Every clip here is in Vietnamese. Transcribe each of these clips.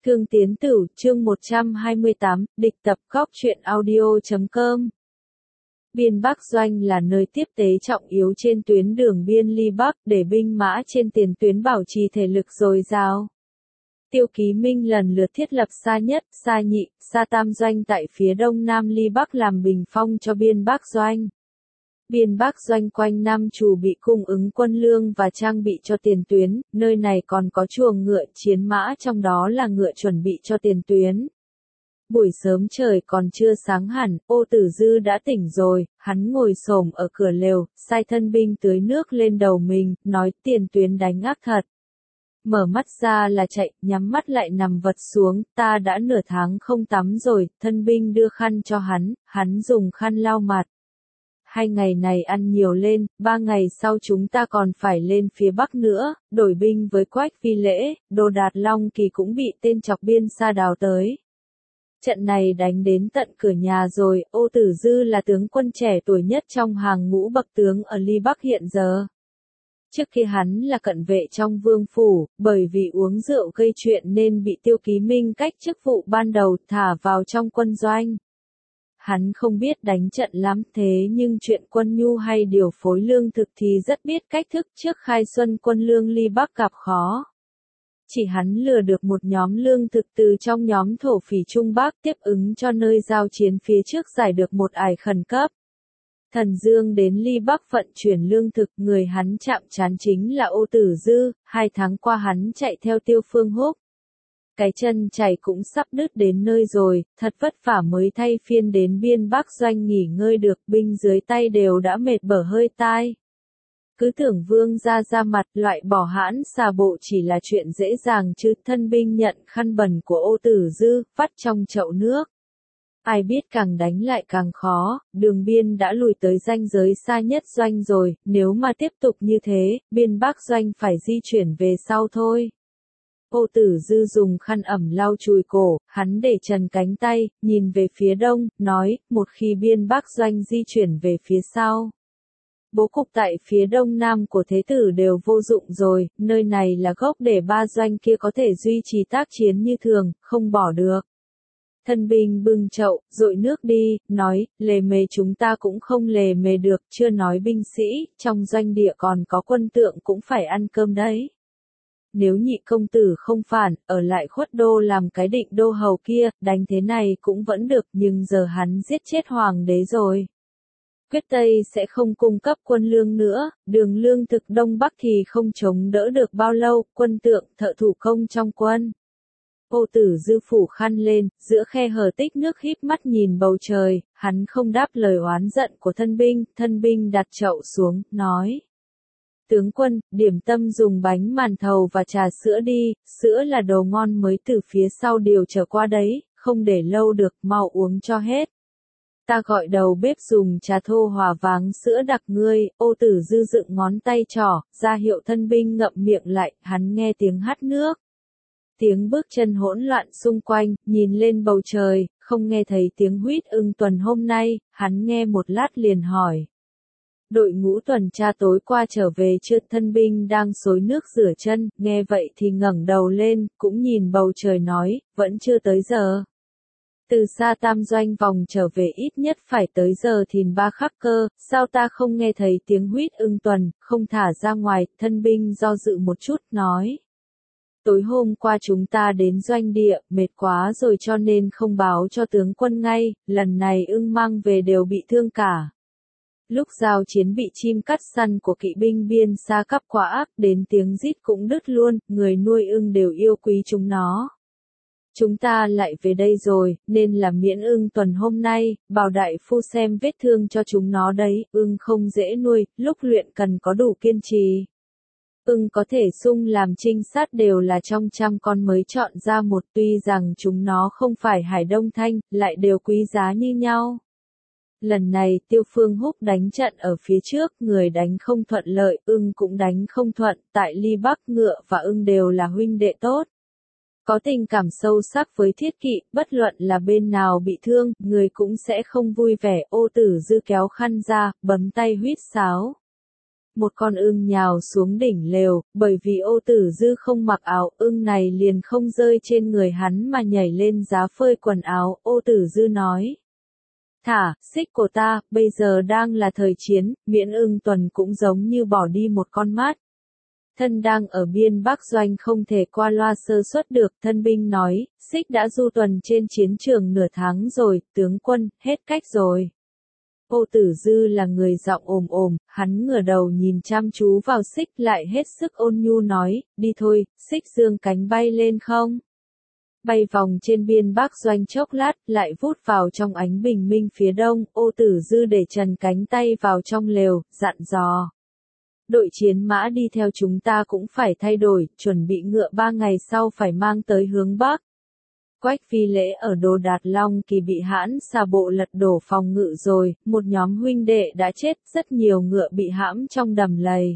Thương Tiến Tử, chương 128, địch tập góc truyện audio.com. Biên Bắc Doanh là nơi tiếp tế trọng yếu trên tuyến đường biên Ly Bắc để binh mã trên tiền tuyến bảo trì thể lực dồi dào. Tiêu Ký Minh lần lượt thiết lập Sa Nhất, Sa Nhị, Sa Tam Doanh tại phía đông nam Ly Bắc làm bình phong cho Biên Bắc Doanh. Biên Bắc Doanh quanh năm chủ bị cung ứng quân lương và trang bị cho tiền tuyến, nơi này còn có chuồng ngựa chiến mã, trong đó là ngựa chuẩn bị cho tiền tuyến. Buổi sớm trời còn chưa sáng hẳn, Ô Tử Dư đã tỉnh rồi, hắn ngồi xổm ở cửa lều, sai thân binh tưới nước lên đầu mình, nói tiền tuyến đánh ác thật. Mở mắt ra là chạy, nhắm mắt lại nằm vật xuống, ta đã nửa tháng không tắm rồi, thân binh đưa khăn cho hắn dùng khăn lau mặt. 2 ngày này ăn nhiều lên, 3 ngày sau chúng ta còn phải lên phía Bắc nữa, đổi binh với Quách Vi Lễ, Đồ Đạt Long Kỳ cũng bị tên chọc biên Sa đào tới. Trận này đánh đến tận cửa nhà rồi, Ô Tử Dư là tướng quân trẻ tuổi nhất trong hàng ngũ bậc tướng ở Ly Bắc hiện giờ. Trước khi hắn là cận vệ trong vương phủ, bởi vì uống rượu gây chuyện nên bị Tiêu Ký Minh cách chức vụ ban đầu thả vào trong quân doanh. Hắn không biết đánh trận lắm, thế nhưng chuyện quân nhu hay điều phối lương thực thì rất biết cách thức. Trước khai xuân quân lương Ly Bắc gặp khó. Chỉ hắn lừa được một nhóm lương thực từ trong nhóm thổ phỉ Trung Bắc tiếp ứng cho nơi giao chiến phía trước giải được một ải khẩn cấp. Thần Dương đến Ly Bắc vận chuyển lương thực, người hắn chạm trán chính là Ô Tử Dư, 2 tháng qua hắn chạy theo Tiêu Phương Húc. Cái chân chảy cũng sắp đứt đến nơi rồi, thật vất vả mới thay phiên đến Biên Bắc Doanh nghỉ ngơi được, binh dưới tay đều đã mệt bở hơi tai. Cứ tưởng vương ra mặt loại bỏ hãn xà bộ chỉ là chuyện dễ dàng chứ, thân binh nhận khăn bẩn của Ô Tử Dư, vắt trong chậu nước. Ai biết càng đánh lại càng khó, đường biên đã lùi tới ranh giới Sa Nhất Doanh rồi, nếu mà tiếp tục như thế, Biên Bắc Doanh phải di chuyển về sau thôi. Ô Tử Dư dùng khăn ẩm lau chùi cổ, hắn để trần cánh tay, nhìn về phía đông, nói, một khi Biên Bắc Doanh di chuyển về phía sau. Bố cục tại phía đông nam của thế tử đều vô dụng rồi, nơi này là gốc để 3 doanh kia có thể duy trì tác chiến như thường, không bỏ được. Thân binh bưng chậu, dội nước đi, nói, lề mề chúng ta cũng không lề mề được, chưa nói binh sĩ, trong doanh địa còn có quân tượng cũng phải ăn cơm đấy. Nếu nhị công tử không phản, ở lại Khuất Đô làm cái định đô hầu kia, đánh thế này cũng vẫn được, nhưng giờ hắn giết chết hoàng đế rồi. Quyết Tây sẽ không cung cấp quân lương nữa, đường lương thực Đông Bắc thì không chống đỡ được bao lâu, quân tượng, thợ thủ công trong quân. Ô Tử Dư phủ khăn lên, giữa khe hở tích nước híp mắt nhìn bầu trời, hắn không đáp lời oán giận của thân binh đặt chậu xuống, nói. Tướng quân, điểm tâm dùng bánh màn thầu và trà sữa đi, sữa là đồ ngon mới từ phía sau điều trở qua đấy, không để lâu được, mau uống cho hết. Ta gọi đầu bếp dùng trà thô hòa váng sữa đặc ngươi. Ô Tử Dư dựng ngón tay trỏ, ra hiệu thân binh ngậm miệng lại, hắn nghe tiếng hắt nước. Tiếng bước chân hỗn loạn xung quanh, nhìn lên bầu trời, không nghe thấy tiếng huýt ưng tuần hôm nay, hắn nghe một lát liền hỏi. Đội ngũ tuần tra tối qua trở về chưa? Thân binh đang xối nước rửa chân, nghe vậy thì ngẩng đầu lên, cũng nhìn bầu trời nói, vẫn chưa tới giờ. Từ Sa Tam Doanh vòng trở về ít nhất phải tới giờ thìn 3 khắc cơ, sao ta không nghe thấy tiếng huýt ưng tuần, không thả ra ngoài? Thân binh do dự một chút, nói. Tối hôm qua chúng ta đến doanh địa, mệt quá rồi cho nên không báo cho tướng quân ngay, lần này ưng mang về đều bị thương cả. Lúc giao chiến bị chim cắt săn của kỵ binh biên Sa cắp quá ác, đến tiếng rít cũng đứt luôn, người nuôi ưng đều yêu quý chúng nó. Chúng ta lại về đây rồi, nên là miễn ưng tuần hôm nay, bảo đại phu xem vết thương cho chúng nó đấy, ưng không dễ nuôi, lúc luyện cần có đủ kiên trì. Ưng có thể sung làm trinh sát đều là trong trăm con mới chọn ra một, tuy rằng chúng nó không phải Hải Đông Thanh, lại đều quý giá như nhau. Lần này Tiêu Phương Húc đánh trận ở phía trước, người đánh không thuận lợi, ưng cũng đánh không thuận, tại Ly Bắc ngựa và ưng đều là huynh đệ tốt. Có tình cảm sâu sắc với thiết kỵ, bất luận là bên nào bị thương, người cũng sẽ không vui vẻ. Ô Tử Dư kéo khăn ra, bấm tay huýt sáo. Một con ưng nhào xuống đỉnh lều, bởi vì Ô Tử Dư không mặc áo, ưng này liền không rơi trên người hắn mà nhảy lên giá phơi quần áo. Ô Tử Dư nói: thả, xích của ta, bây giờ đang là thời chiến, miễn ưng tuần cũng giống như bỏ đi một con mát. Thân đang ở biên Bắc Doanh không thể qua loa sơ suất được, thân binh nói, xích đã du tuần trên chiến trường nửa tháng rồi, tướng quân, hết cách rồi. Ô Tử Dư là người giọng ồm ồm, hắn ngửa đầu nhìn chăm chú vào xích lại hết sức ôn nhu nói, đi thôi, xích dương cánh bay lên không? Bay vòng trên biên Bắc Doanh chốc lát, lại vút vào trong ánh bình minh phía đông, Ô Tử Dư để trần cánh tay vào trong lều, dặn dò. Đội chiến mã đi theo chúng ta cũng phải thay đổi, chuẩn bị ngựa 3 ngày sau phải mang tới hướng Bắc. Quách Phi Lễ ở Đồ Đạt Long Kỳ bị hãn xà bộ lật đổ phòng ngự rồi, một nhóm huynh đệ đã chết, rất nhiều ngựa bị hãm trong đầm lầy.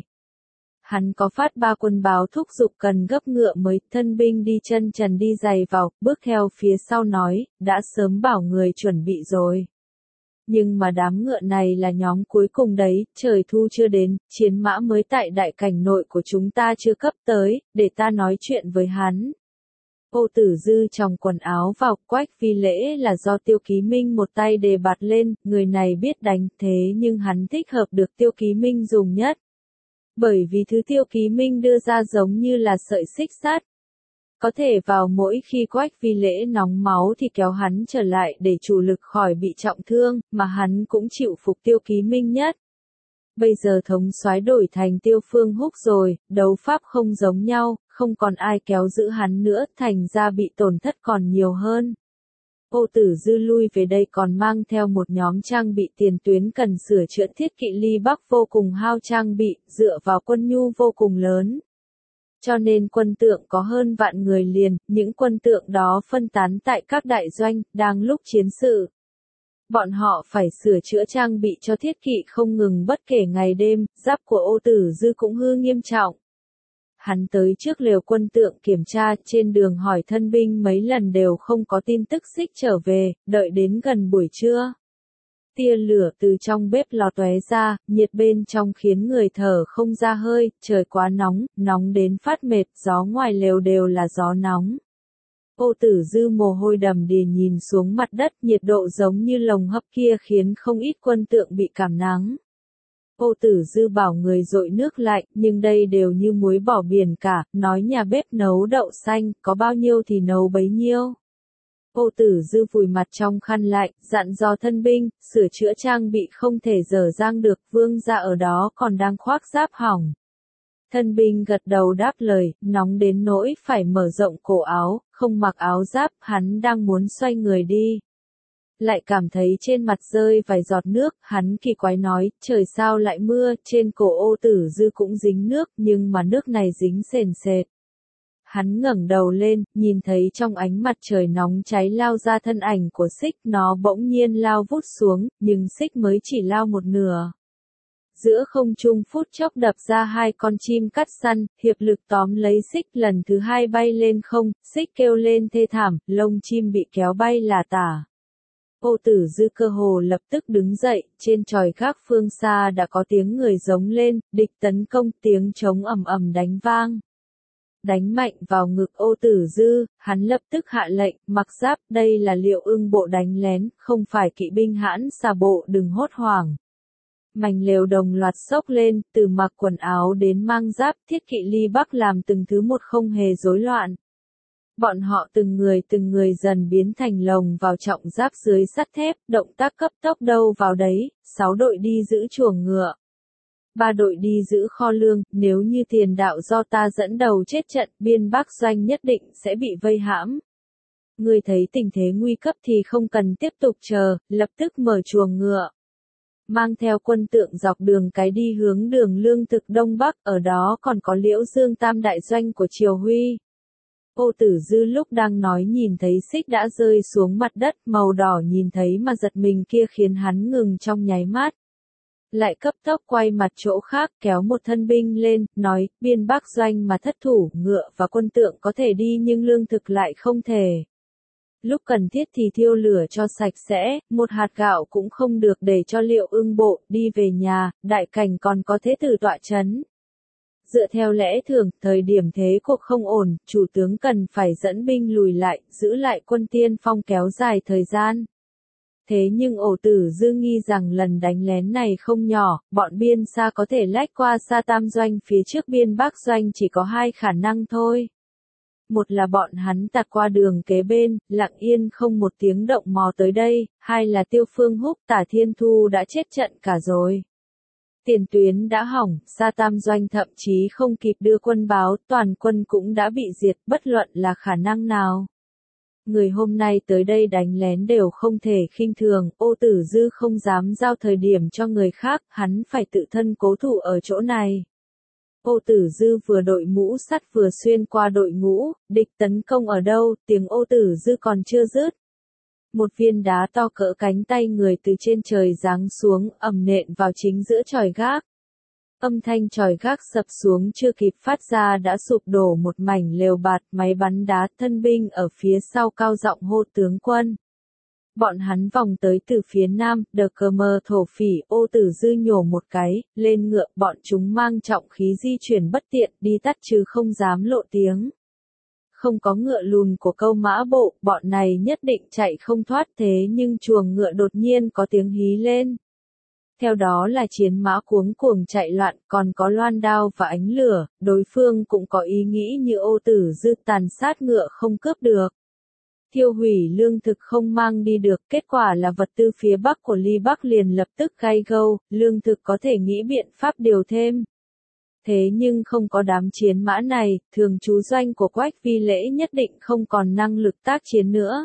Hắn có phát 3 quân báo thúc giục cần gấp ngựa mới, thân binh đi chân trần đi giày vào, bước theo phía sau nói, đã sớm bảo người chuẩn bị rồi. Nhưng mà đám ngựa này là nhóm cuối cùng đấy, trời thu chưa đến, chiến mã mới tại đại cảnh nội của chúng ta chưa cấp tới, để ta nói chuyện với hắn. Ô Tử Dư trong quần áo vào, Quách Phi Lễ là do Tiêu Ký Minh một tay đề bạt lên, người này biết đánh thế nhưng hắn thích hợp được Tiêu Ký Minh dùng nhất. Bởi vì thứ Tiêu Ký Minh đưa ra giống như là sợi xích sắt. Có thể vào mỗi khi Quách Phi Lễ nóng máu thì kéo hắn trở lại để chủ lực khỏi bị trọng thương, mà hắn cũng chịu phục Tiêu Ký Minh nhất. Bây giờ thống soái đổi thành Tiêu Phương Húc rồi, đấu pháp không giống nhau, không còn ai kéo giữ hắn nữa, thành ra bị tổn thất còn nhiều hơn. Ô Tử Dư lui về đây còn mang theo một nhóm trang bị tiền tuyến cần sửa chữa, thiết kỵ ly Bắc vô cùng hao trang bị, dựa vào quân nhu vô cùng lớn. Cho nên quân tượng có hơn vạn người liền, những quân tượng đó phân tán tại các đại doanh, đang lúc chiến sự. Bọn họ phải sửa chữa trang bị cho thiết kỵ không ngừng bất kể ngày đêm, giáp của Ô Tử Dư cũng hư nghiêm trọng. Hắn tới trước lều quân tượng kiểm tra, trên đường hỏi thân binh mấy lần đều không có tin tức xích trở về, đợi đến gần buổi trưa. Tia lửa từ trong bếp lò tóe ra, nhiệt bên trong khiến người thở không ra hơi, trời quá nóng, nóng đến phát mệt, gió ngoài lều đều là gió nóng. Ô Tử Dư mồ hôi đầm đìa nhìn xuống mặt đất, nhiệt độ giống như lồng hấp kia khiến không ít quân tượng bị cảm nắng. Ô Tử Dư bảo người dội nước lạnh, nhưng đây đều như muối bỏ biển cả, nói nhà bếp nấu đậu xanh, có bao nhiêu thì nấu bấy nhiêu. Ô Tử Dư vùi mặt trong khăn lạnh, dặn dò thân binh, sửa chữa trang bị không thể dở dang được, vương gia ở đó còn đang khoác giáp hỏng. Thân binh gật đầu đáp lời, nóng đến nỗi phải mở rộng cổ áo, không mặc áo giáp, hắn đang muốn xoay người đi. Lại cảm thấy trên mặt rơi vài giọt nước, hắn kỳ quái nói, trời sao lại mưa, trên cổ Ô Tử Dư cũng dính nước, nhưng mà nước này dính sền sệt. Hắn ngẩng đầu lên, nhìn thấy trong ánh mặt trời nóng cháy lao ra thân ảnh của xích, nó bỗng nhiên lao vút xuống, nhưng xích mới chỉ lao một nửa. Giữa không trung phút chốc đập ra 2 con chim cắt săn, hiệp lực tóm lấy xích, lần thứ 2 bay lên không, xích kêu lên thê thảm, lông chim bị kéo bay là tả. Ô Tử Dư cơ hồ lập tức đứng dậy, trên chòi gác phương xa đã có tiếng người giống lên, địch tấn công, tiếng trống ầm ầm đánh vang. Đánh mạnh vào ngực Ô Tử Dư, hắn lập tức hạ lệnh, mặc giáp, đây là Liệu Ưng bộ đánh lén, không phải kỵ binh hãn xà bộ, đừng hốt hoảng. Mảnh lều đồng loạt xốc lên, từ mặc quần áo đến mang giáp, thiết kỵ ly Bắc làm từng thứ một không hề rối loạn. Bọn họ từng người dần biến thành lồng vào trọng giáp dưới sắt thép, động tác cấp tốc đâu vào đấy, 6 đội đi giữ chuồng ngựa. 3 đội đi giữ kho lương, nếu như tiền đạo do ta dẫn đầu chết trận, biên Bắc Doanh nhất định sẽ bị vây hãm. Người thấy tình thế nguy cấp thì không cần tiếp tục chờ, lập tức mở chuồng ngựa. Mang theo quân tượng dọc đường cái đi hướng đường lương thực Đông Bắc, ở đó còn có Liễu Dương Tam đại doanh của Triều Huy. Ô Tử Dư lúc đang nói nhìn thấy xích đã rơi xuống mặt đất, màu đỏ nhìn thấy mà giật mình kia khiến hắn ngừng trong nháy mắt. Lại cấp tốc quay mặt chỗ khác, kéo một thân binh lên, nói, biên Bắc Doanh mà thất thủ, ngựa và quân tượng có thể đi nhưng lương thực lại không thể. Lúc cần thiết thì thiêu lửa cho sạch sẽ, một hạt gạo cũng không được để cho Liệu Ưng bộ đi về nhà, đại cảnh còn có thế tử tọa chấn. Dựa theo lẽ thường, thời điểm thế cuộc không ổn, chủ tướng cần phải dẫn binh lùi lại, giữ lại quân tiên phong kéo dài thời gian. Thế nhưng Ổ Tử Dư nghi rằng lần đánh lén này không nhỏ, bọn biên xa có thể lách qua Sa Tam doanh phía trước biên Bắc doanh chỉ có hai khả năng thôi. Một là bọn hắn tạt qua đường kế bên, lặng yên không một tiếng động mò tới đây, hai là Tiêu Phương Húc Tả Thiên Thu đã chết trận cả rồi. Tiền tuyến đã hỏng, Sa Tam doanh thậm chí không kịp đưa quân báo, toàn quân cũng đã bị diệt, bất luận là khả năng nào. Người hôm nay tới đây đánh lén đều không thể khinh thường, Ô Tử Dư không dám giao thời điểm cho người khác, hắn phải tự thân cố thủ ở chỗ này. Ô Tử Dư vừa đội mũ sắt vừa xuyên qua đội ngũ, địch tấn công ở đâu, tiếng Ô Tử Dư còn chưa dứt. Một viên đá to cỡ cánh tay người từ trên trời giáng xuống, ầm nện vào chính giữa chòi gác. Âm thanh chòi gác sập xuống chưa kịp phát ra đã sụp đổ một mảnh lều bạt, máy bắn đá, thân binh ở phía sau cao giọng hô tướng quân. Bọn hắn vòng tới từ phía nam, đờ cờ mờ thổ phỉ, Ô Tử Dư nhổ một cái, lên ngựa, bọn chúng mang trọng khí di chuyển bất tiện, đi tắt chứ không dám lộ tiếng. Không có ngựa lùn của câu mã bộ, bọn này nhất định chạy không thoát, thế nhưng chuồng ngựa đột nhiên có tiếng hí lên. Theo đó là chiến mã cuống cuồng chạy loạn, còn có loan đao và ánh lửa, đối phương cũng có ý nghĩ như Ô Tử Dư tàn sát ngựa không cướp được. Tiêu hủy lương thực không mang đi được, kết quả là vật tư phía bắc của Ly Bắc liền lập tức gay gâu, lương thực có thể nghĩ biện pháp điều thêm. Thế nhưng không có đám chiến mã này, thường trú doanh của Quách Vi Lễ nhất định không còn năng lực tác chiến nữa.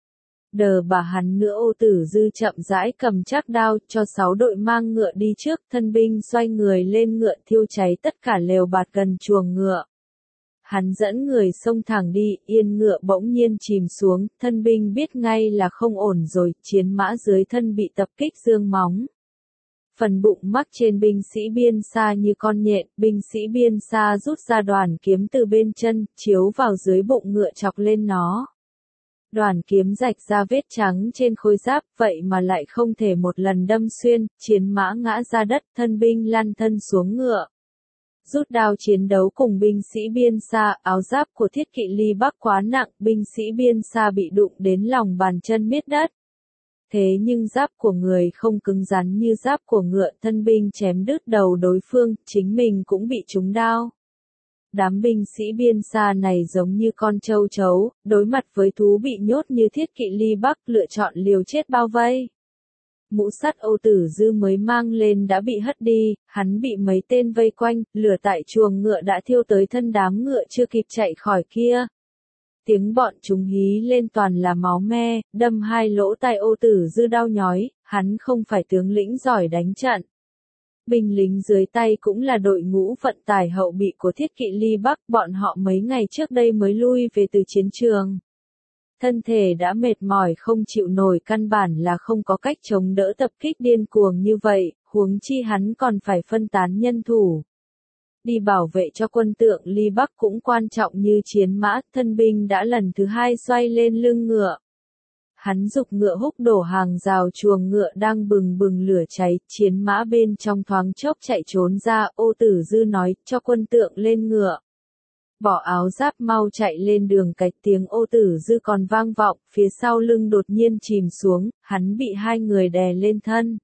Đờ bà hắn nữa Ô Tử Dư chậm rãi cầm chắc đao, cho 6 đội mang ngựa đi trước, thân binh xoay người lên ngựa thiêu cháy tất cả lều bạt gần chuồng ngựa. Hắn dẫn người xông thẳng đi, yên ngựa bỗng nhiên chìm xuống, thân binh biết ngay là không ổn rồi, chiến mã dưới thân bị tập kích dương móng. Phần bụng mắc trên binh sĩ biên xa như con nhện, binh sĩ biên xa rút ra đoàn kiếm từ bên chân, chiếu vào dưới bụng ngựa chọc lên nó. Đoàn kiếm rạch ra vết trắng trên khôi giáp, vậy mà lại không thể một lần đâm xuyên, chiến mã ngã ra đất, thân binh lăn thân xuống ngựa. Rút đao chiến đấu cùng binh sĩ biên xa, áo giáp của Thiết Kỵ Ly Bắc quá nặng, binh sĩ biên xa bị đụng đến lòng bàn chân miết đất. Thế nhưng giáp của người không cứng rắn như giáp của ngựa, thân binh chém đứt đầu đối phương, chính mình cũng bị trúng đao. Đám binh sĩ biên xa này giống như con trâu trấu, đối mặt với thú bị nhốt như Thiết Kỵ Ly Bắc, lựa chọn liều chết bao vây. Mũ sắt Ô Tử Dư mới mang lên đã bị hất đi, hắn bị mấy tên vây quanh, lửa tại chuồng ngựa đã thiêu tới thân đám ngựa chưa kịp chạy khỏi kia. Tiếng bọn chúng hí lên toàn là máu me, đâm hai lỗ tai Ô Tử Dư đau nhói, hắn không phải tướng lĩnh giỏi đánh trận. Binh lính dưới tay cũng là đội ngũ vận tải hậu bị của Thiết Kỵ Ly Bắc, bọn họ mấy ngày trước đây mới lui về từ chiến trường. Thân thể đã mệt mỏi không chịu nổi, căn bản là không có cách chống đỡ tập kích điên cuồng như vậy, huống chi hắn còn phải phân tán nhân thủ. Đi bảo vệ cho quân tượng Ly Bắc cũng quan trọng như chiến mã, thân binh đã lần thứ hai xoay lên lưng ngựa. Hắn giục ngựa húc đổ hàng rào chuồng ngựa đang bừng bừng lửa cháy, chiến mã bên trong thoáng chốc chạy trốn ra, Ô Tử Dư nói, cho quân tượng lên ngựa. Bỏ áo giáp mau chạy lên đường cái, tiếng Ô Tử Dư còn vang vọng, phía sau lưng đột nhiên chìm xuống, hắn bị hai người đè lên thân.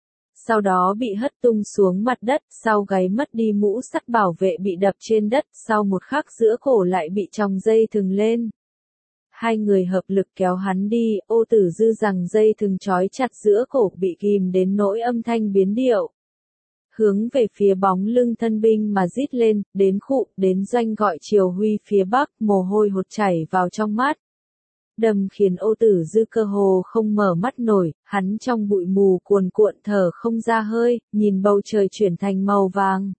Sau đó bị hất tung xuống mặt đất, sau gáy mất đi mũ sắt bảo vệ bị đập trên đất, sau một khắc giữa cổ lại bị chòng dây thừng lên. Hai người hợp lực kéo hắn đi, Ô Tử Dư rằng dây thừng trói chặt giữa cổ bị ghim đến nỗi âm thanh biến điệu. Hướng về phía bóng lưng thân binh mà rít lên, đến khụ, đến doanh gọi Triều Huy phía bắc, mồ hôi hột chảy vào trong mắt. Đâm khiến Ô Tử Dư cơ hồ không mở mắt nổi, hắn trong bụi mù cuồn cuộn thở không ra hơi, nhìn bầu trời chuyển thành màu vàng.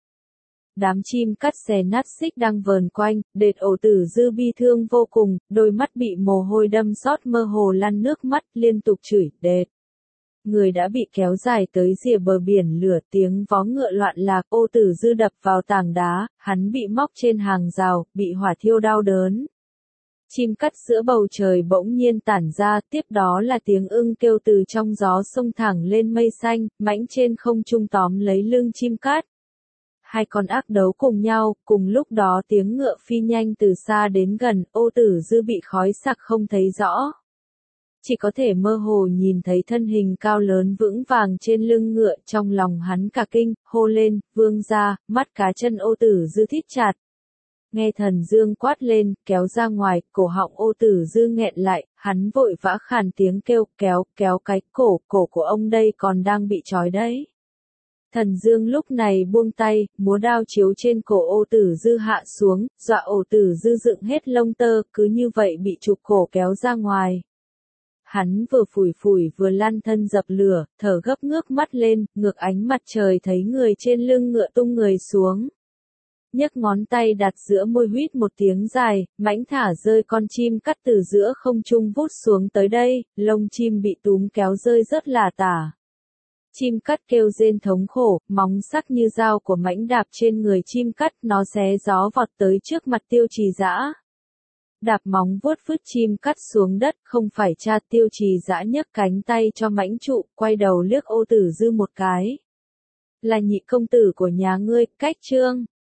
Đám chim cắt xé nát xích đang vờn quanh, đệt Ô Tử Dư bi thương vô cùng, đôi mắt bị mồ hôi đâm xót mơ hồ lăn nước mắt, liên tục chửi, đệt. Người đã bị kéo dài tới rìa bờ biển lửa, tiếng vó ngựa loạn lạc, Ô Tử Dư đập vào tảng đá, hắn bị móc trên hàng rào, bị hỏa thiêu đau đớn. Chim cắt giữa bầu trời bỗng nhiên tản ra, tiếp đó là tiếng ưng kêu từ trong gió xông thẳng lên mây xanh, mãnh trên không trung tóm lấy lưng chim cắt. Hai con ác đấu cùng nhau, cùng lúc đó tiếng ngựa phi nhanh từ xa đến gần, Ô Tử Dư bị khói sặc không thấy rõ. Chỉ có thể mơ hồ nhìn thấy thân hình cao lớn vững vàng trên lưng ngựa, trong lòng hắn cả kinh, hô lên, vương gia, mắt cá chân Ô Tử Dư thít chặt. Nghe Thần Dương quát lên, kéo ra ngoài, cổ họng Ô Tử Dư nghẹn lại, hắn vội vã khàn tiếng kêu, kéo cái cổ của ông đây còn đang bị trói đấy. Thần Dương lúc này buông tay, múa đao chiếu trên cổ Ô Tử Dư hạ xuống, dọa Ô Tử Dư dựng hết lông tơ, cứ như vậy bị trục cổ kéo ra ngoài. Hắn vừa phủi vừa lăn thân dập lửa, thở gấp ngước mắt lên, ngược ánh mặt trời thấy người trên lưng ngựa tung người xuống. Nhấc ngón tay đặt giữa môi huýt một tiếng dài, mãnh thả rơi con chim cắt từ giữa không trung vút xuống tới đây, lông chim bị túm kéo rơi rất là tả. Chim cắt kêu rên thống khổ, móng sắc như dao của mãnh đạp trên người chim cắt, nó xé gió vọt tới trước mặt Tiêu Trì Dã. Đạp móng vuốt vứt chim cắt xuống đất, không phải cha. Tiêu Trì Dã nhấc cánh tay cho mãnh trụ, quay đầu liếc Ô Tử Dư một cái. Là nhị công tử của nhà ngươi, Cách Trương.